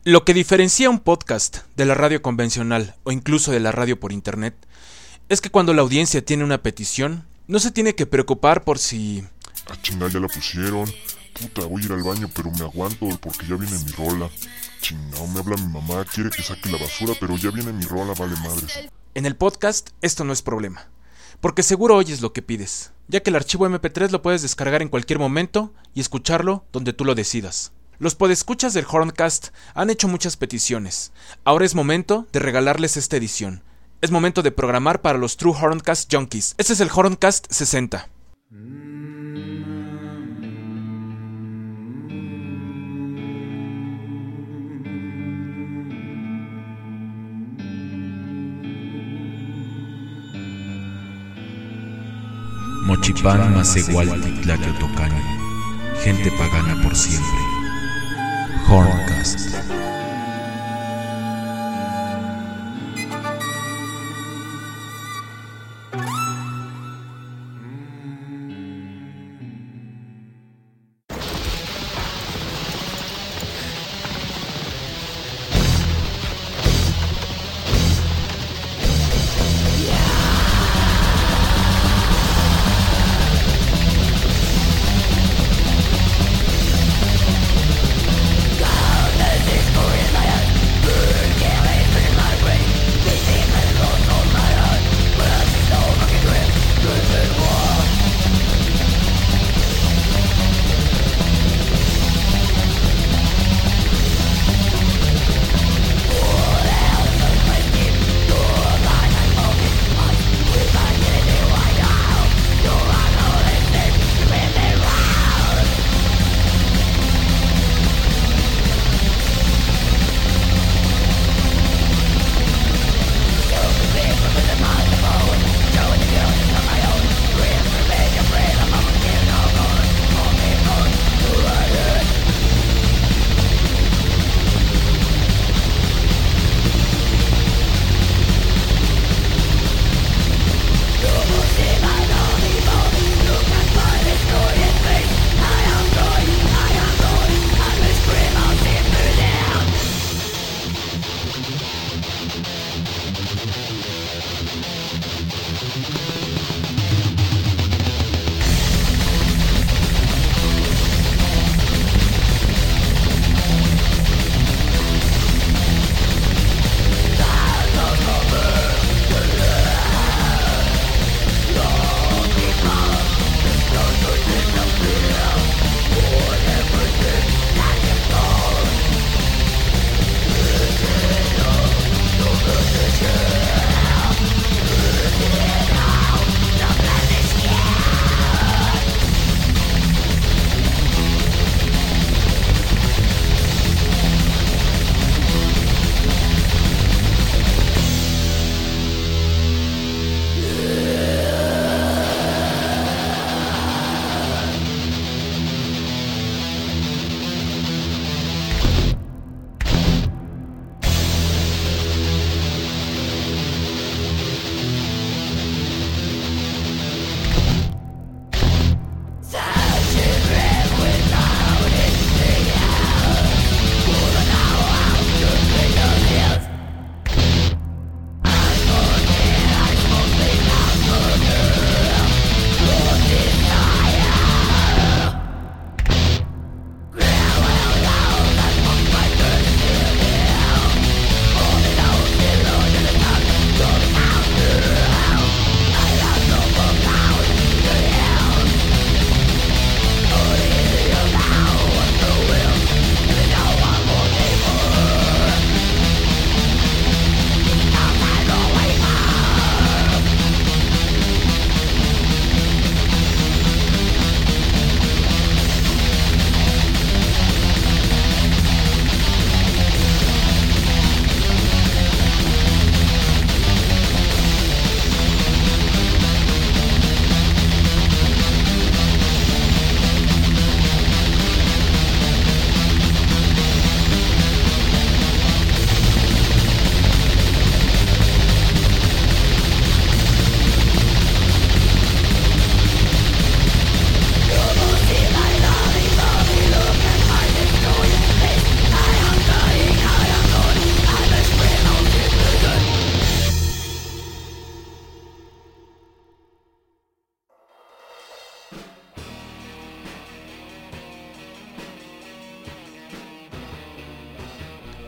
Lo que diferencia un podcast de la radio convencional o incluso de la radio por internet es que cuando la audiencia tiene una petición, no se tiene que preocupar por si... Chinga, ya la pusieron. Puta, voy a ir al baño, pero me aguanto porque ya viene mi rola. Chinga, me habla mi mamá, quiere que saque la basura, pero ya viene mi rola, vale madres. En el podcast esto no es problema, porque seguro oyes lo que pides, ya que el archivo MP3 lo puedes descargar en cualquier momento y escucharlo donde tú lo decidas. Los podescuchas del Horncast han hecho muchas peticiones. Ahora es momento de regalarles esta edición. Es momento de programar para los True Horncast Junkies. Este es el Horncast 60. Mochipán Masehualti Tlaqueotocani, gente pagana por siempre. Horncast. This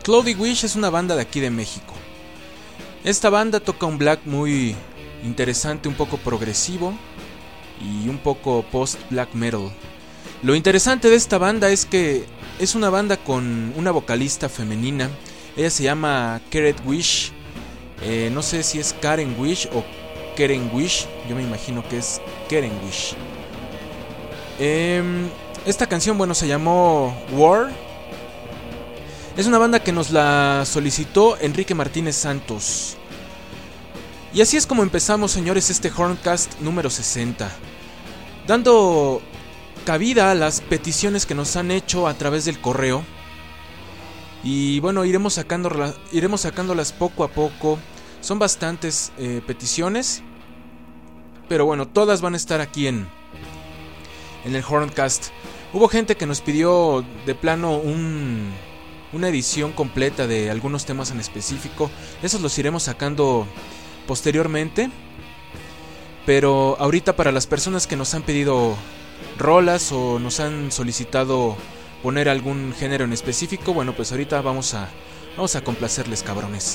Cloudy Wish es una banda de aquí de México. Esta banda toca un black muy interesante, un poco progresivo y un poco post-black metal. Lo interesante de esta banda es que es una banda con una vocalista femenina. Ella se llama Karen Wish. No sé si es Karen Wish o Karen Wish. Yo me imagino que es Karen Wish. Esta canción, bueno, se llamó War. Es una banda que nos la solicitó Enrique Martínez Santos. Y así es como empezamos, señores, este Horncast número 60. Dando cabida a las peticiones que nos han hecho a través del correo. Y bueno, iremos sacándolas poco a poco. Son bastantes peticiones. Pero bueno, todas van a estar aquí en el Horncast. Hubo gente que nos pidió de plano una edición completa de algunos temas en específico. Esos los iremos sacando posteriormente. Pero ahorita, para las personas que nos han pedido rolas o nos han solicitado poner algún género en específico, bueno, pues ahorita vamos a complacerles, cabrones.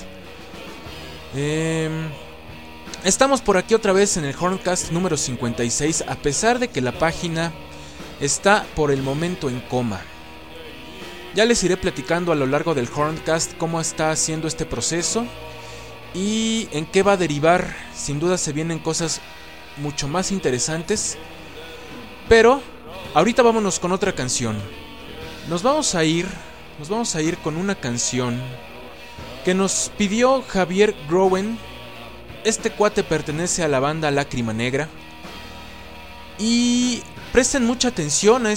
Estamos por aquí otra vez en el Horncast número 56, a pesar de que la página está por el momento en coma. Ya les iré platicando a lo largo del Horncast cómo está haciendo este proceso y en qué va a derivar. Sin duda se vienen cosas mucho más interesantes. Pero ahorita vámonos con otra canción. Nos vamos a ir con una canción que nos pidió Javier Groen. Este cuate pertenece a la banda Lágrima Negra. Y presten mucha atención a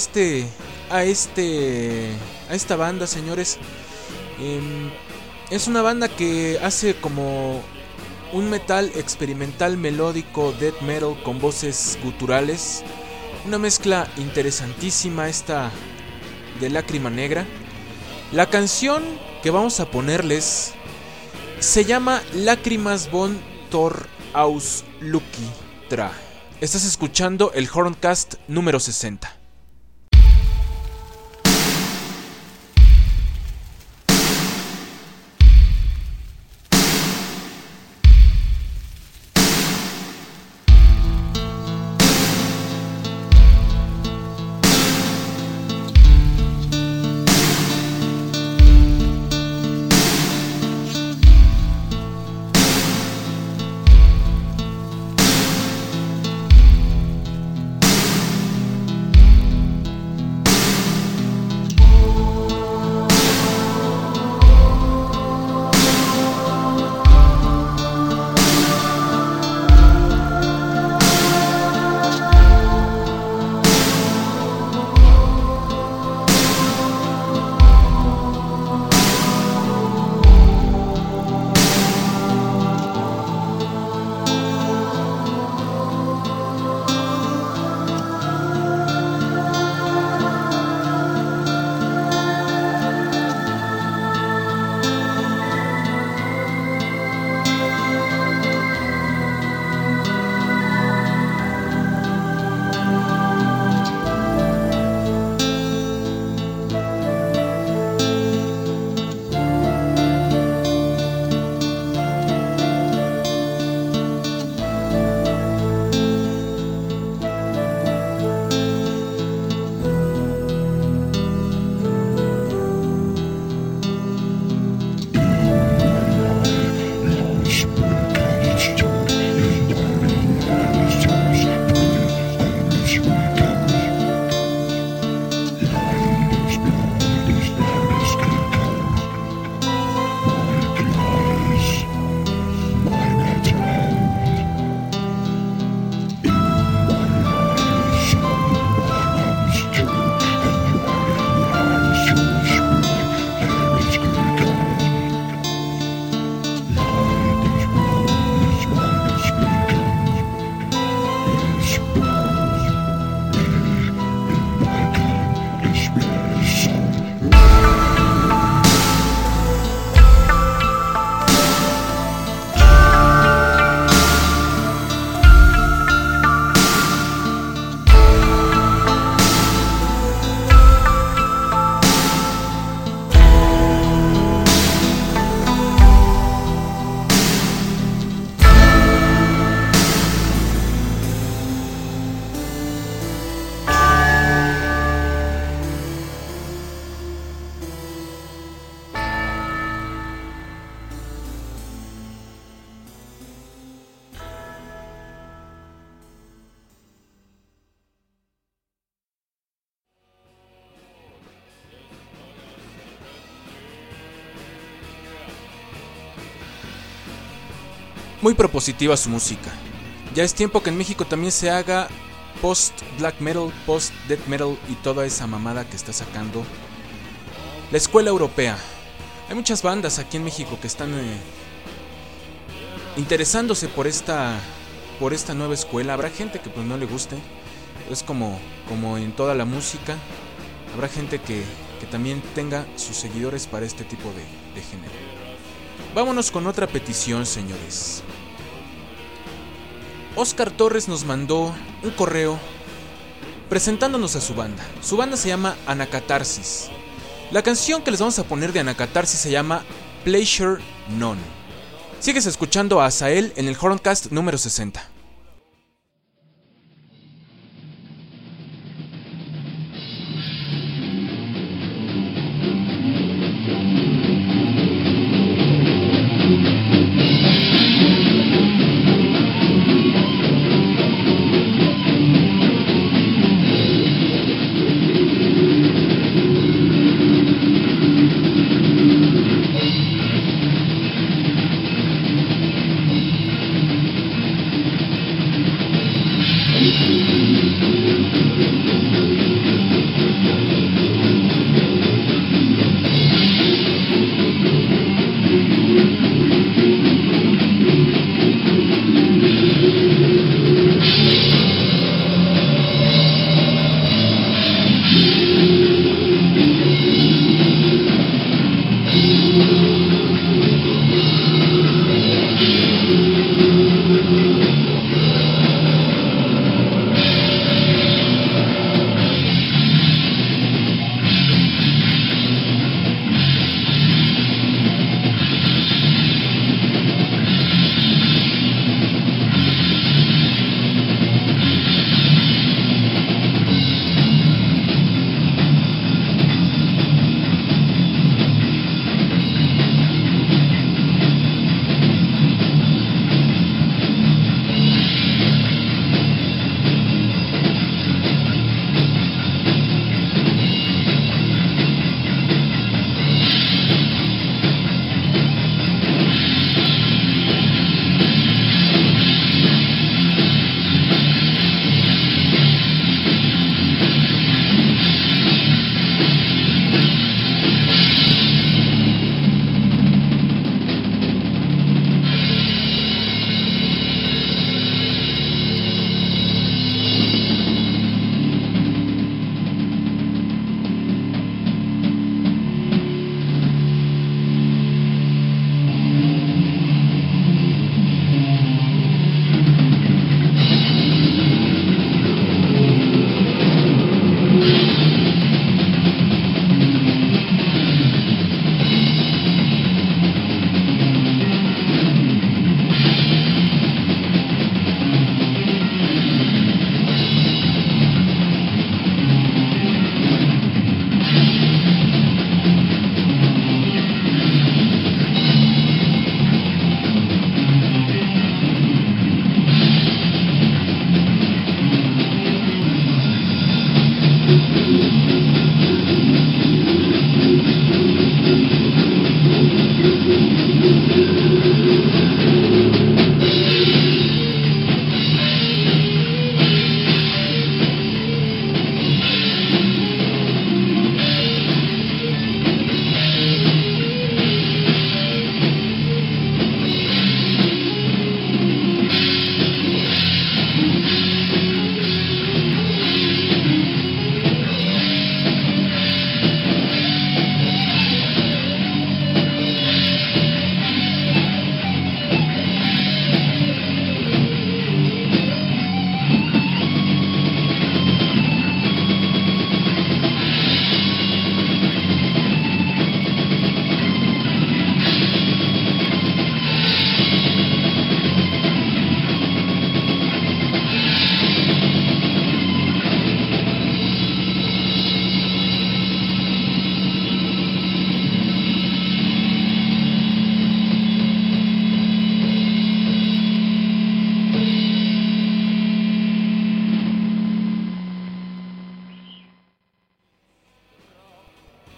esta banda, señores. Es una banda que hace como un metal experimental melódico, death metal con voces guturales. Una mezcla interesantísima esta de Lágrima Negra. La canción que vamos a ponerles se llama Lágrimas von Thor aus Lucky Tra. Estás escuchando el Horncast número 60. Muy propositiva su música. Ya es tiempo que en México también se haga post-black metal, post-death metal y toda esa mamada que está sacando la escuela europea. Hay muchas bandas aquí en México que están interesándose por esta nueva escuela. Habrá gente que pues no le guste. Es como en toda la música. Habrá gente que también tenga sus seguidores para este tipo de género. Vámonos con otra petición, señores. Oscar Torres nos mandó un correo presentándonos a su banda. Su banda se llama Anacatarsis. La canción que les vamos a poner de Anacatarsis se llama Pleasure None. Sigues escuchando a Azael en el Horncast número 60.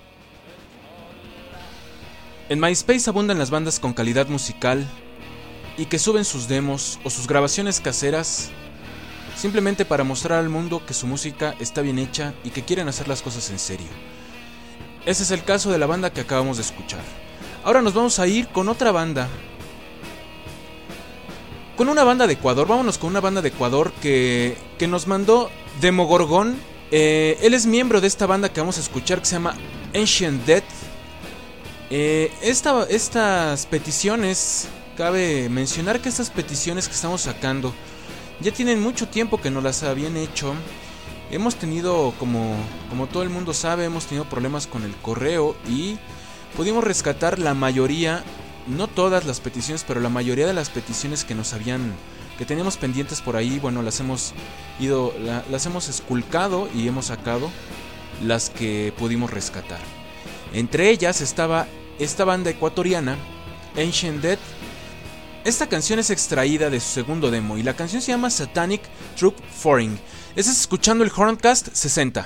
En MySpace abundan las bandas con calidad musical y que suben sus demos o sus grabaciones caseras simplemente para mostrar al mundo que su música está bien hecha y que quieren hacer las cosas en serio. Ese es el caso de la banda que acabamos de escuchar. Ahora nos vamos a ir con otra banda. Con una banda de Ecuador. Vámonos con una banda de Ecuador que nos mandó Demogorgon. Él es miembro de esta banda que vamos a escuchar, que se llama Ancient Death. Estas peticiones, cabe mencionar que estas peticiones que estamos sacando ya tienen mucho tiempo que nos las habían hecho. Hemos tenido, como todo el mundo sabe, hemos tenido problemas con el correo y pudimos rescatar la mayoría, no todas las peticiones, pero la mayoría de las peticiones que teníamos pendientes por ahí. Bueno, las hemos esculcado y hemos sacado las que pudimos rescatar. Entre ellas estaba esta banda ecuatoriana, Ancient Death. Esta canción es extraída de su segundo demo y la canción se llama Satanic Troop Foreign. Estás escuchando el Horncast 60.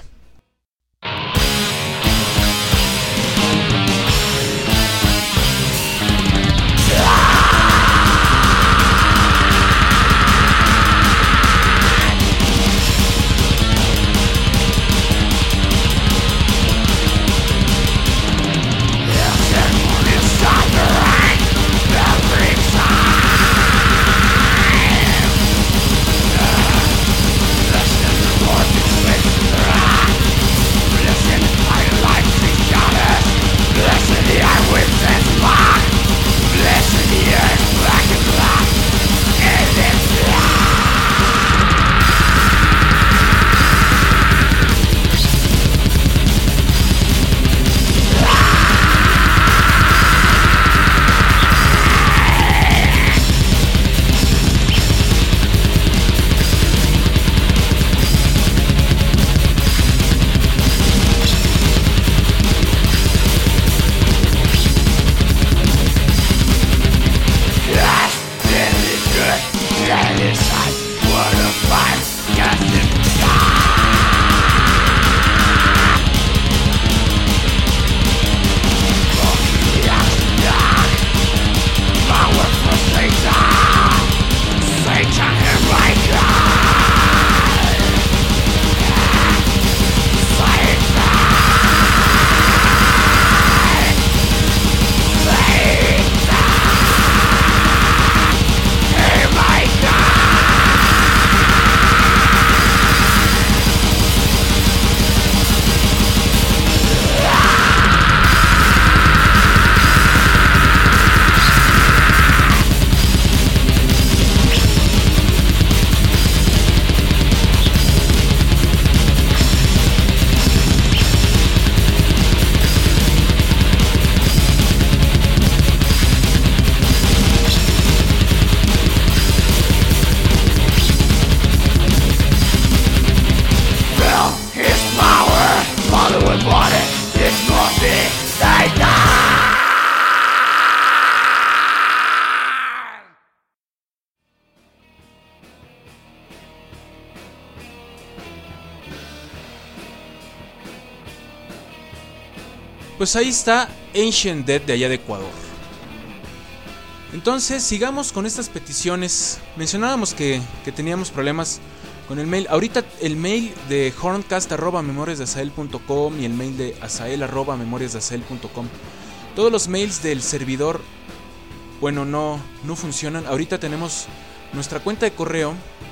Pues ahí está Ancient Death de allá de Ecuador. Entonces sigamos con estas peticiones. Mencionábamos que teníamos problemas con el mail. Ahorita el mail de horncast@memoriasdeazael.com y el mail de azael@memoriasdeazael.com, todos los mails del servidor, bueno, no funcionan. Ahorita tenemos nuestra cuenta de correo,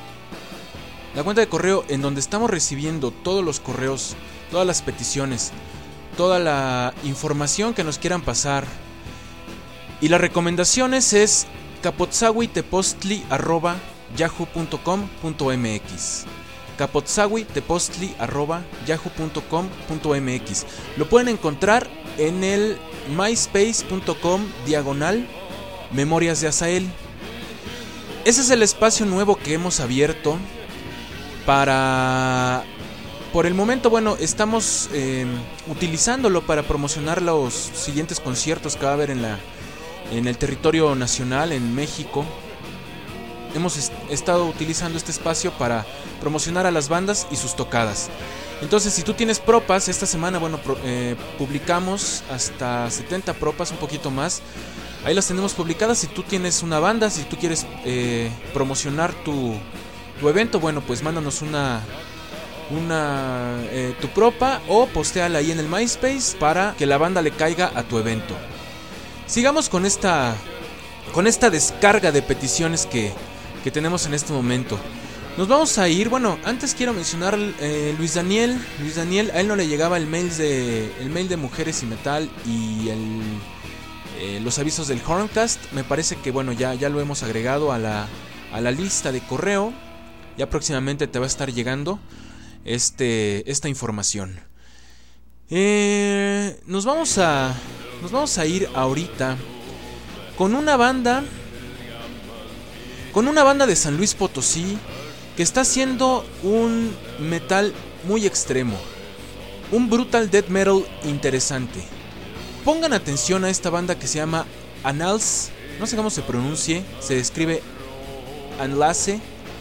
la cuenta de correo en donde estamos recibiendo todos los correos, todas las peticiones, toda la información que nos quieran pasar. Y las recomendaciones es capotzawitepostli@yahoo.com.mx. capotzawitepostli@yahoo.com.mx. Lo pueden encontrar en el myspace.com/Memorias de Azael. Ese es el espacio nuevo que hemos abierto para... Por el momento, bueno, estamos utilizándolo para promocionar los siguientes conciertos que va a haber en el territorio nacional, en México. hemos estado utilizando este espacio para promocionar a las bandas y sus tocadas. Entonces, si tú tienes propas, esta semana, publicamos hasta 70 propas, un poquito más. Ahí las tenemos publicadas. Si tú tienes una banda, si tú quieres promocionar tu evento, pues mándanos tu propa o postéala ahí en el MySpace para que la banda le caiga a tu evento. Sigamos con esta descarga de peticiones que tenemos en este momento. Nos vamos a ir, antes quiero mencionar Luis Daniel, a él no le llegaba el mail de Mujeres y Metal y los avisos del Horncast. Me parece que ya lo hemos agregado a la lista de correo. Ya próximamente te va a estar llegando esta información. Nos vamos a ir ahorita con una banda de San Luis Potosí que está haciendo un metal muy extremo, un brutal death metal interesante. Pongan atención a esta banda que se llama Annals, no sé cómo se pronuncie, se escribe Anlace.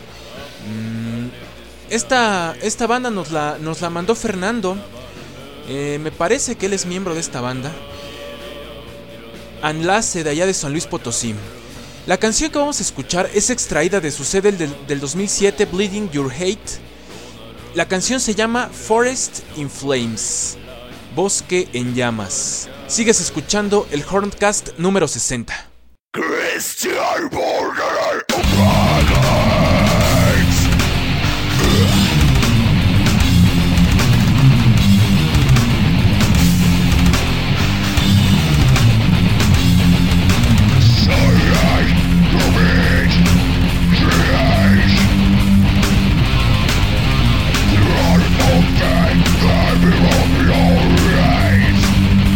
Esta banda nos la mandó Fernando. Me parece que él es miembro de esta banda, Anlace, de allá de San Luis Potosí. La canción que vamos a escuchar es extraída de su CD del 2007, Bleeding Your Hate. La canción se llama Forest in Flames, Bosque en Llamas. Sigues escuchando el Horncast número 60. Christian Border.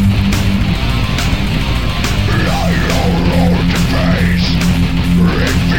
Face,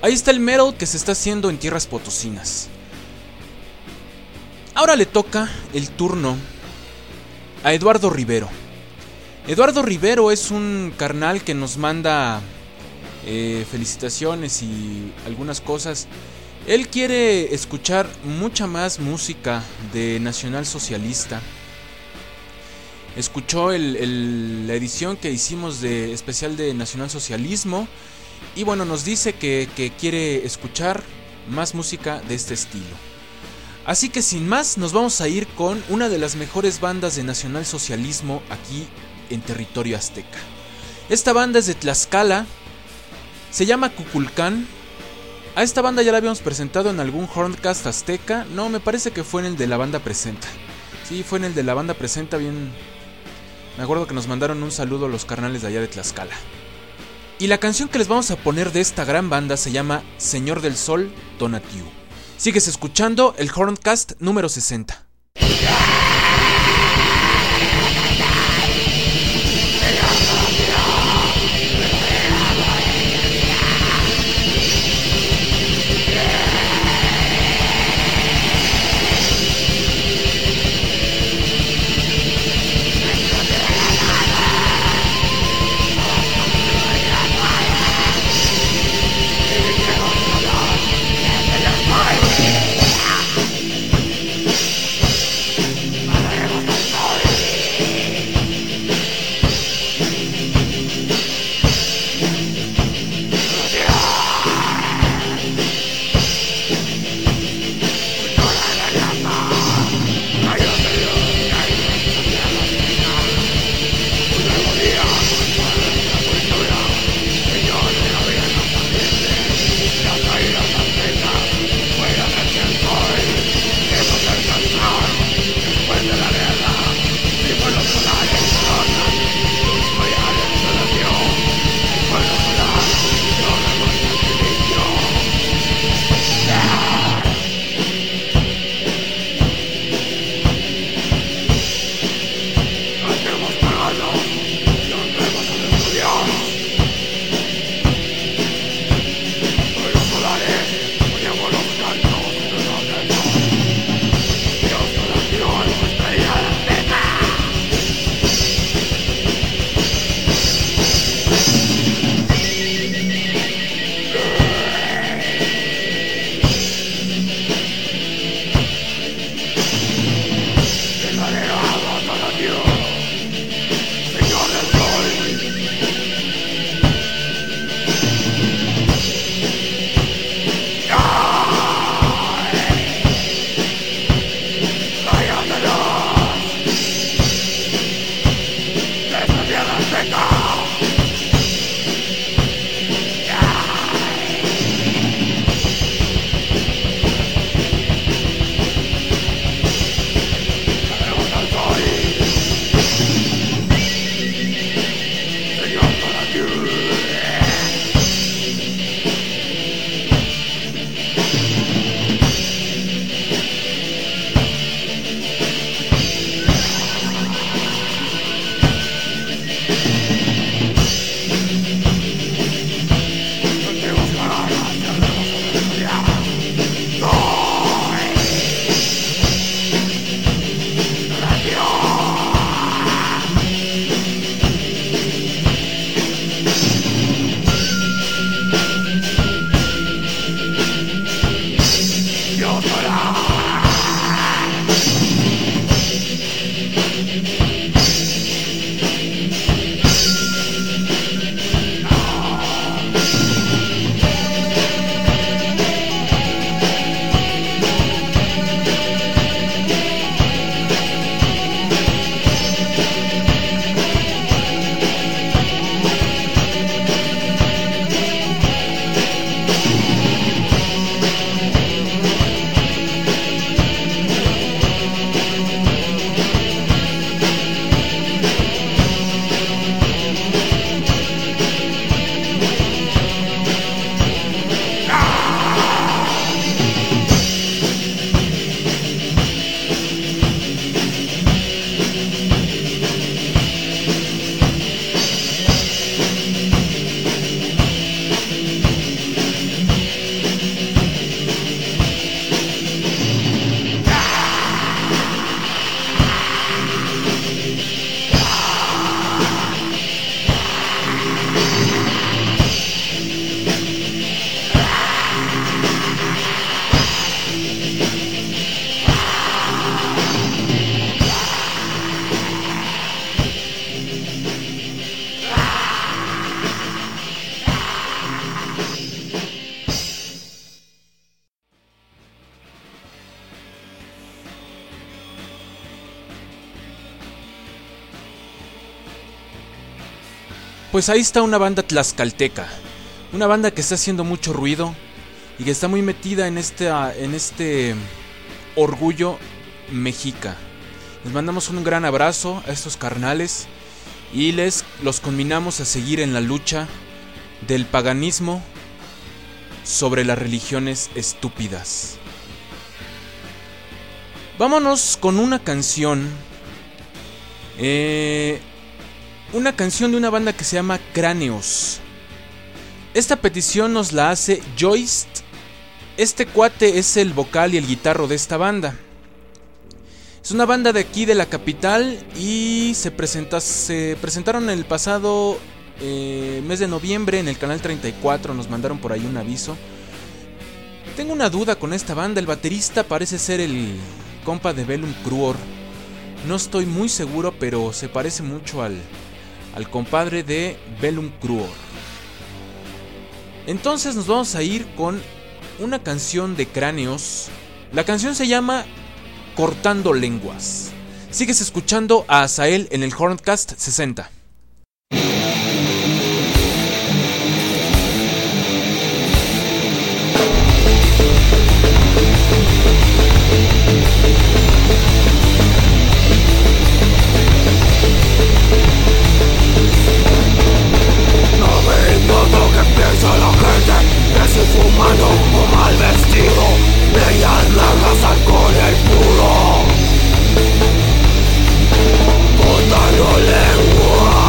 Ahí está el metal que se está haciendo en tierras potosinas. Ahora le toca el turno a Eduardo Rivero. Eduardo Rivero es un carnal que nos manda felicitaciones y algunas cosas. Él quiere escuchar mucha más música de nacionalsocialista. Escuchó la edición que hicimos de especial de nacionalsocialismo. Y bueno, nos dice que quiere escuchar más música de este estilo. Así que sin más, nos vamos a ir con una de las mejores bandas de nacionalsocialismo aquí en territorio azteca. Esta banda es de Tlaxcala, se llama Kukulcán. A esta banda ya la habíamos presentado en algún Horncast azteca. No, me parece que fue en el de la banda presenta. Sí, fue en el de la banda presenta, bien. Me acuerdo que nos mandaron un saludo a los carnales de allá de Tlaxcala. Y la canción que les vamos a poner de esta gran banda se llama Señor del Sol, Tonatiuh. Sigues escuchando el Horncast número 60. pues ahí está una banda tlaxcalteca. Una banda que está haciendo mucho ruido y que está muy metida en este orgullo mexica. Les mandamos un gran abrazo a estos carnales y los conminamos a seguir en la lucha del paganismo sobre las religiones estúpidas. Vámonos con una canción. Una canción de una banda que se llama Cráneos. Esta petición nos la hace Joyce. Este cuate es el vocal y el guitarro de esta banda. Es una banda de aquí de la capital y se presentaron el pasado mes de noviembre en el canal 34. Nos mandaron por ahí un aviso. Tengo una duda con esta banda. El baterista parece ser el compa de Bellum Cruor. No estoy muy seguro, pero se parece mucho al compadre de Bellum Cruor. Entonces nos vamos a ir con una canción de Cráneos. La canción se llama Cortando Lenguas. Sigues escuchando a Azael en el Horncast 60. La gente es infumano o mal vestido, bellas largas, alcohol el puro, cortando lenguas.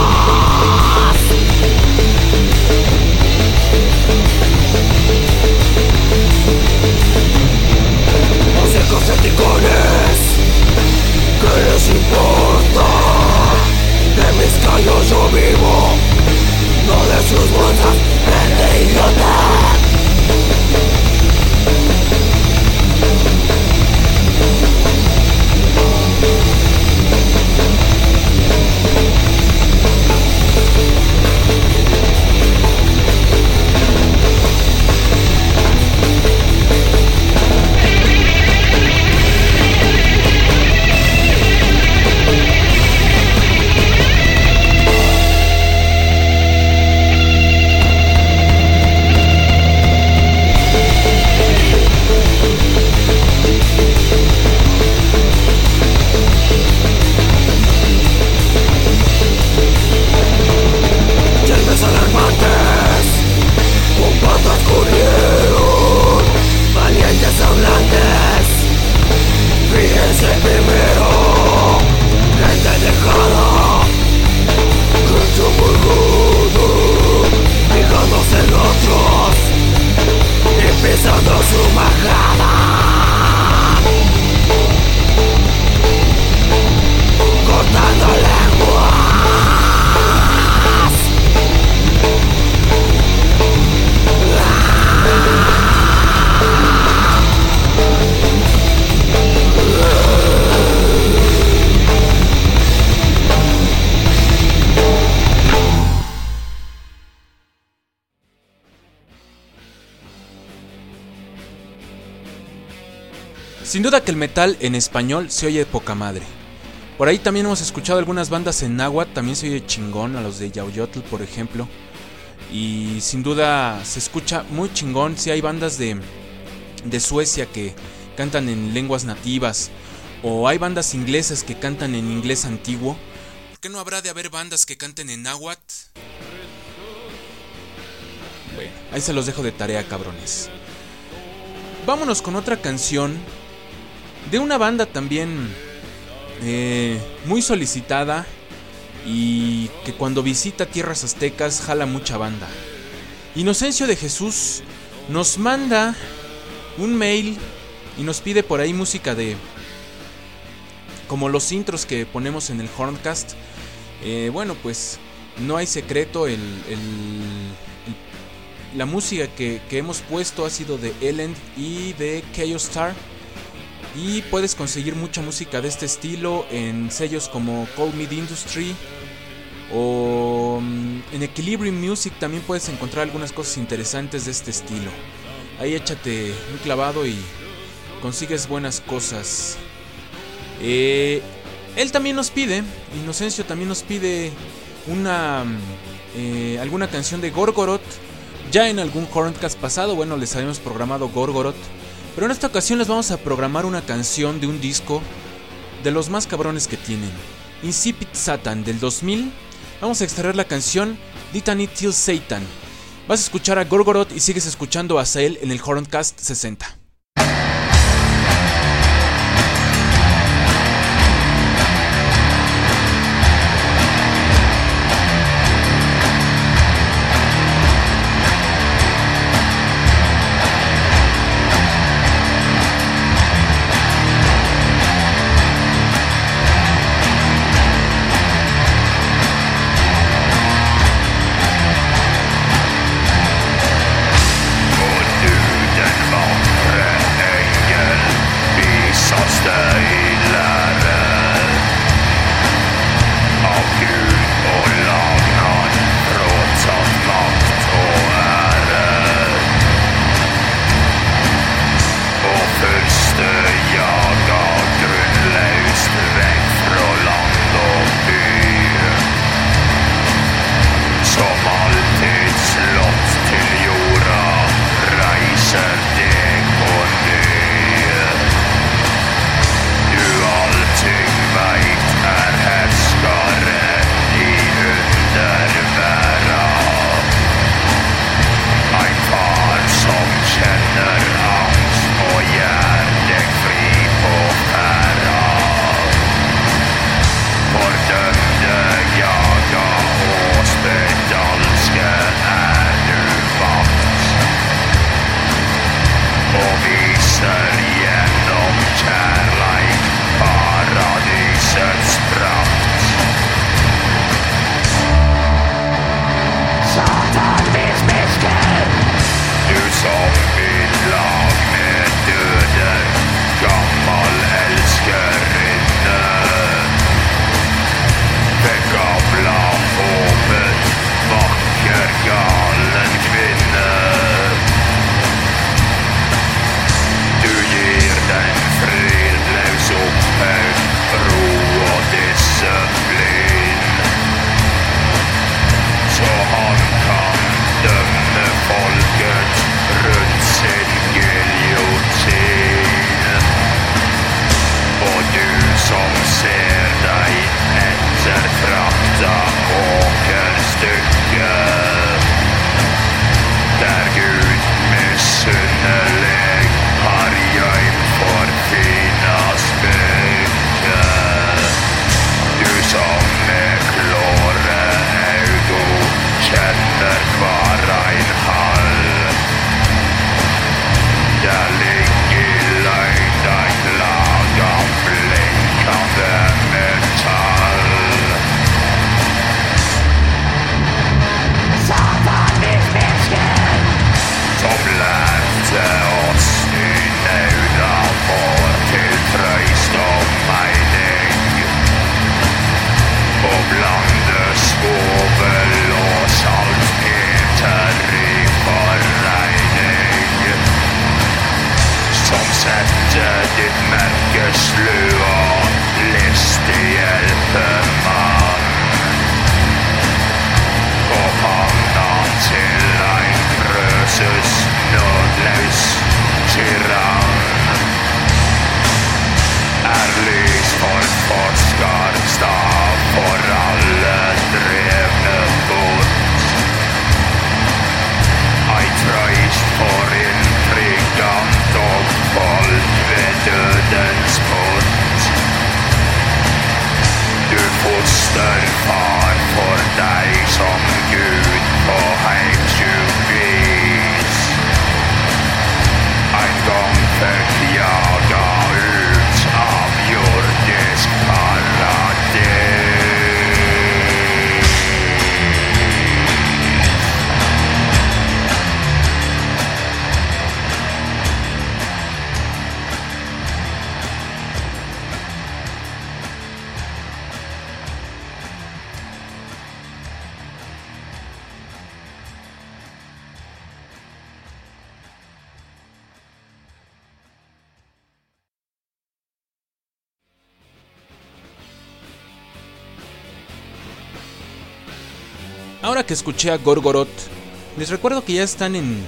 Músicos eticones, ¿qué les importa? De mis callos yo vivo, no de sus bolsas, de idiota. Sin duda que el metal en español se oye de poca madre. Por ahí también hemos escuchado algunas bandas en náhuatl, también se oye chingón, a los de Yauyotl por ejemplo. Y sin duda se escucha muy chingón. Si hay bandas de Suecia que cantan en lenguas nativas, o hay bandas inglesas que cantan en inglés antiguo, ¿por qué no habrá de haber bandas que canten en náhuatl? Bueno, ahí se los dejo de tarea, cabrones. Vámonos con otra canción de una banda también muy solicitada y que cuando visita tierras aztecas jala mucha banda. Inocencio de Jesús nos manda un mail y nos pide por ahí música de como los intros que ponemos en el Horncast. Bueno, pues no hay secreto, la música que hemos puesto ha sido de Elend y de Chaos Star, y puedes conseguir mucha música de este estilo en sellos como Cold Meat Industry o en Equilibrium Music. También puedes encontrar algunas cosas interesantes de este estilo. Ahí échate un clavado y consigues buenas cosas. Él también nos pide, Inocencio también nos pide alguna canción de Gorgoroth. Ya en algún Horncast pasado, bueno, les habíamos programado Gorgoroth, pero en esta ocasión les vamos a programar una canción de un disco de los más cabrones que tienen, Incipit Satan del 2000. Vamos a extraer la canción Litany Till Satan. Vas a escuchar a Gorgoroth y sigues escuchando a Azael en el Horncast 60. Så han kan dømme folket rundt ahora que escuché a Gorgoroth, les recuerdo que ya están en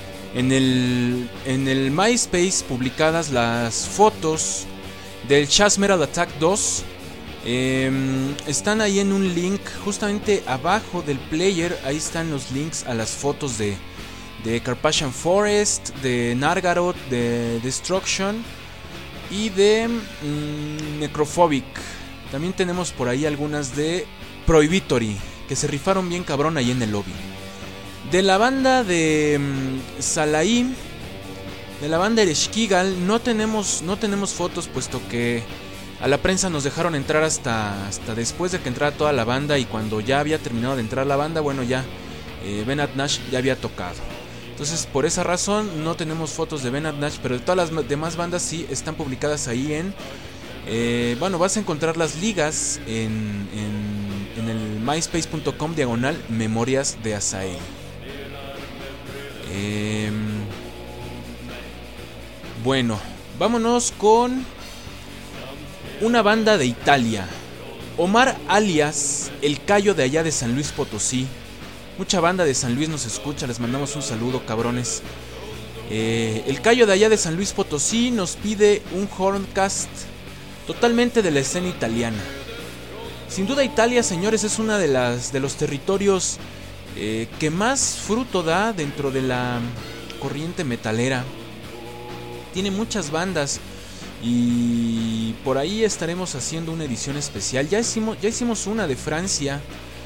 el MySpace publicadas las fotos del Chas Metal Attack 2. Están ahí en un link justamente abajo del player. Ahí están los links a las fotos de Carpathian Forest, de Nargaroth, de Destruction y de Necrophobic. También tenemos por ahí algunas de Prohibitory, que se rifaron bien cabrón ahí en el lobby. De la banda de Salaí, de la banda Ereshkigal, no tenemos fotos, puesto que a la prensa nos dejaron entrar hasta después de que entrara toda la banda, y cuando ya había terminado de entrar la banda, bueno, ya Benat Nash ya había tocado. Entonces, por esa razón no tenemos fotos de Benat Nash, pero de todas las demás bandas sí están publicadas ahí en... bueno, vas a encontrar las ligas en el myspace.com/memorias de Asael. Bueno, vámonos con una banda de Italia. Omar alias El Cayo de allá de San Luis Potosí. Mucha banda de San Luis nos escucha, les mandamos un saludo, cabrones. El Cayo de allá de San Luis Potosí nos pide un Horncast totalmente de la escena italiana. Sin duda Italia, señores, es una de los territorios que más fruto da dentro de la corriente metalera. Tiene muchas bandas y por ahí estaremos haciendo una edición especial. Ya hicimos una de Francia.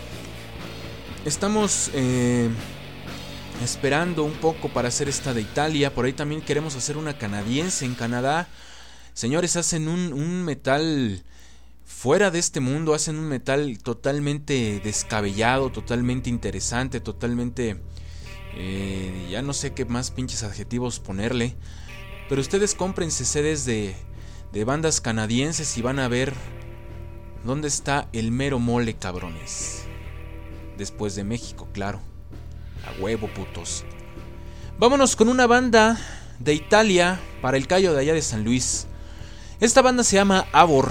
Estamos esperando un poco para hacer esta de Italia. Por ahí también queremos hacer una canadiense en Canadá. Señores, hacen un metal fuera de este mundo. Hacen un metal totalmente descabellado, totalmente interesante, totalmente... ya no sé qué más pinches adjetivos ponerle. Pero ustedes cómprense CDs de bandas canadienses y van a ver dónde está el mero mole, cabrones. Después de México, claro. A huevo, putos. Vámonos con una banda de Italia para el Cayo de allá de San Luis. Esta banda se llama Avor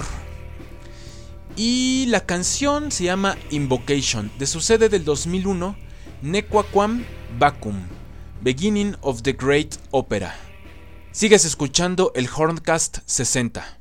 y la canción se llama Invocation, de su CD del 2001, Nequaquam Vacuum, Beginning of the Great Opera. Sigues escuchando el Horncast 60.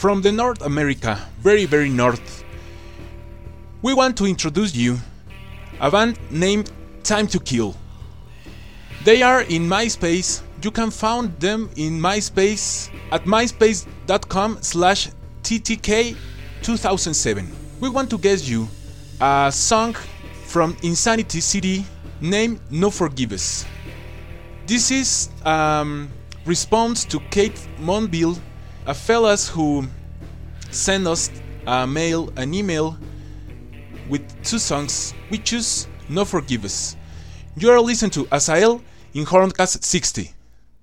From the North America, very north, we want to introduce you a band named Time to Kill. They are in MySpace. You can find them in MySpace at myspace.com/ttk2007. We want to guess you a song from Insanity CD named No Forgiveness. This is response to Kate Monville, a fellas who sent us an email with 2 songs. We choose No Forgiveness. You are listening to Azael in Horncast 60.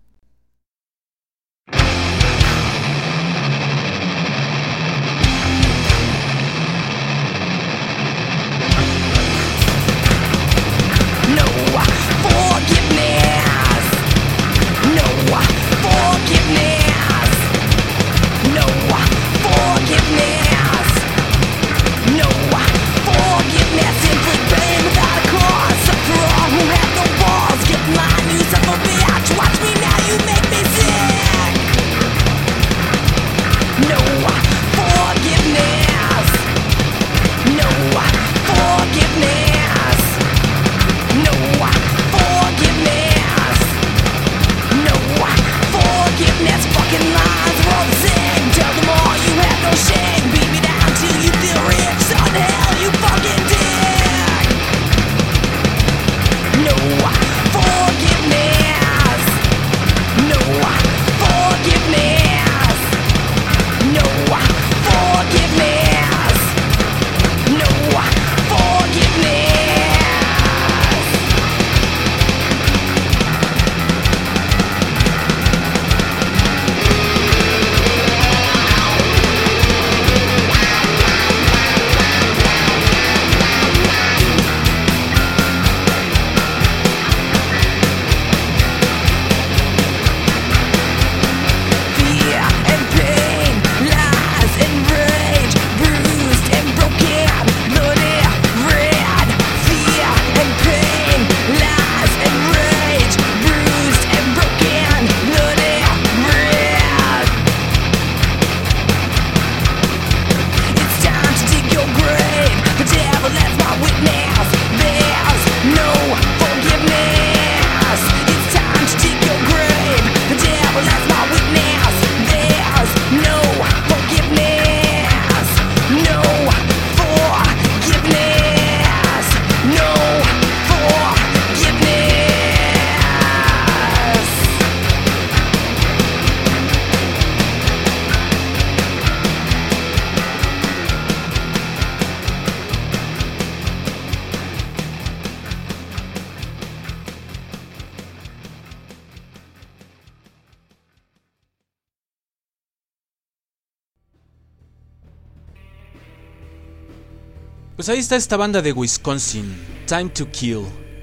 Pues ahí está esta banda de Wisconsin, Time to Kill.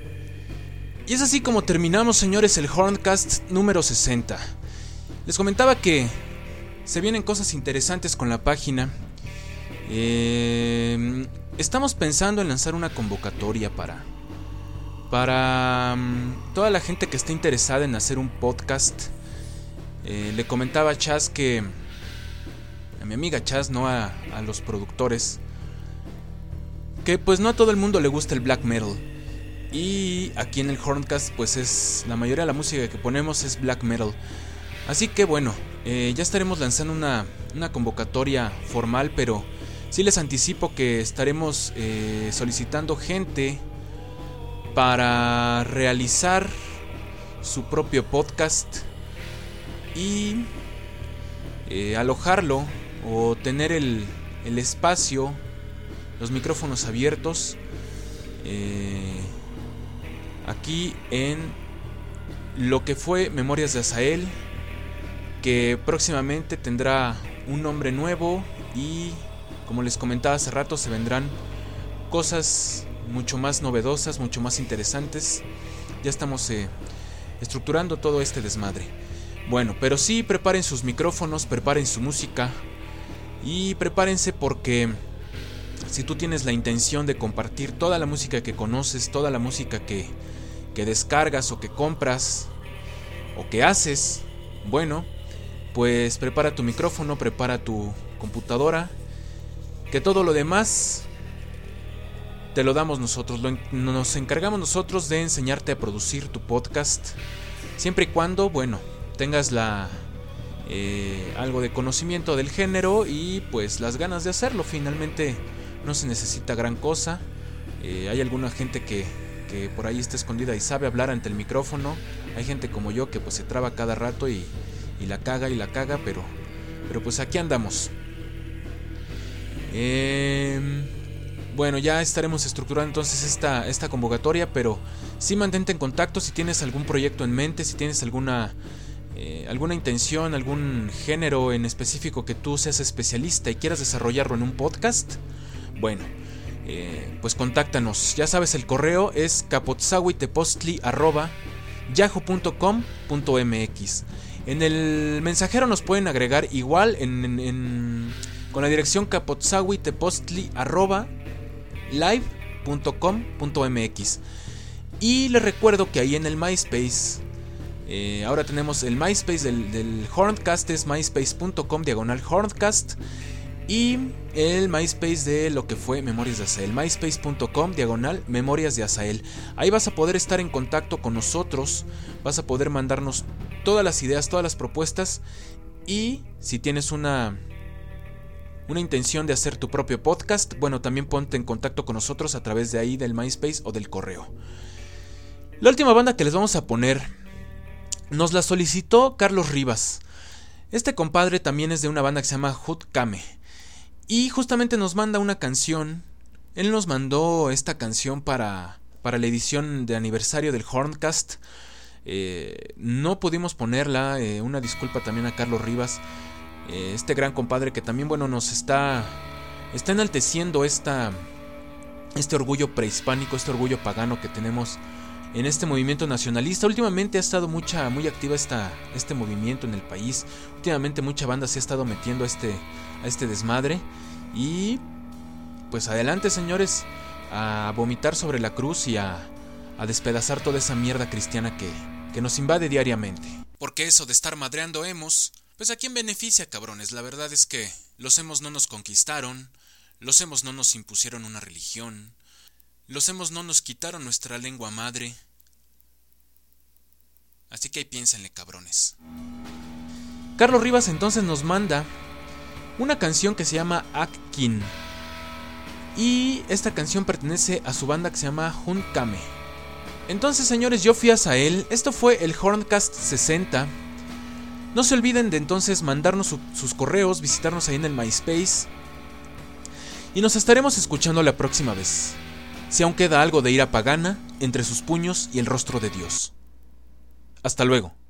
Y es así como terminamos, señores, el Horncast número 60. Les comentaba que se vienen cosas interesantes con la página. Estamos pensando en lanzar una convocatoria para toda la gente que esté interesada en hacer un podcast. Le comentaba a Chaz que... a mi amiga Chaz, no a los productores, que pues no a todo el mundo le gusta el black metal. Y aquí en el Horncast pues es la mayoría de la música que ponemos es black metal. Así que bueno, ya estaremos lanzando una convocatoria formal, pero sí les anticipo que estaremos solicitando gente para realizar su propio podcast y alojarlo o tener el espacio, los micrófonos abiertos aquí en lo que fue Memorias de Azael, que próximamente tendrá un nombre nuevo y, como les comentaba hace rato, se vendrán cosas mucho más novedosas, mucho más interesantes. Ya estamos estructurando todo este desmadre. Bueno, pero sí, preparen sus micrófonos, preparen su música y prepárense, porque si tú tienes la intención de compartir toda la música que conoces, toda la música que descargas o que compras o que haces, bueno, pues prepara tu micrófono, prepara tu computadora, que todo lo demás te lo damos nosotros, nos encargamos nosotros de enseñarte a producir tu podcast, siempre y cuando, bueno, tengas algo de conocimiento del género y pues las ganas de hacerlo. Finalmente no se necesita gran cosa. Hay alguna gente que por ahí está escondida y sabe hablar ante el micrófono. Hay gente como yo que pues se traba cada rato y la caga, pero pues aquí andamos. Bueno, ya estaremos estructurando entonces esta convocatoria, pero sí mantente en contacto si tienes algún proyecto en mente, si tienes alguna intención, algún género en específico que tú seas especialista y quieras desarrollarlo en un podcast. Bueno, pues contáctanos. Ya sabes, el correo es capotzahuitepostli@yahoo.com.mx. En el mensajero nos pueden agregar igual con la dirección capotzahuitepostli@live.com.mx. Y les recuerdo que ahí en el MySpace, ahora tenemos el MySpace del Horncast, es myspace.com/Horncast. Y el MySpace de lo que fue Memorias de Azael, myspace.com/Memorias de Azael. Ahí vas a poder estar en contacto con nosotros, vas a poder mandarnos todas las ideas, todas las propuestas. Y si tienes una intención de hacer tu propio podcast, bueno, también ponte en contacto con nosotros a través de ahí del MySpace o del correo. La última banda que les vamos a poner nos la solicitó Carlos Rivas. Este compadre también es de una banda que se llama Hut Kame. Y justamente nos manda una canción. Él nos mandó esta canción para la edición de aniversario del Horncast. No pudimos ponerla. Una disculpa también a Carlos Rivas. Este gran compadre que también, bueno, nos está enalteciendo este orgullo prehispánico, este orgullo pagano que tenemos en este movimiento nacionalista. Últimamente ha estado muy activa este movimiento en el país. Últimamente mucha banda se ha estado metiendo a este desmadre. Y pues adelante, señores, a vomitar sobre la cruz y a despedazar toda esa mierda cristiana que nos invade diariamente. Porque eso de estar madreando emos, pues ¿a quién beneficia, cabrones? La verdad es que los emos no nos conquistaron, los emos no nos impusieron una religión, los emos no nos quitaron nuestra lengua madre. Así que ahí piénsenle, cabrones. Carlos Rivas entonces nos manda una canción que se llama Akin. Y esta canción pertenece a su banda que se llama Hut Kame. Entonces, señores, yo fui a Azael. Esto fue el Horncast 60. No se olviden de entonces mandarnos sus correos, visitarnos ahí en el MySpace. Y nos estaremos escuchando la próxima vez, si aún queda algo de ira pagana entre sus puños y el rostro de Dios. Hasta luego.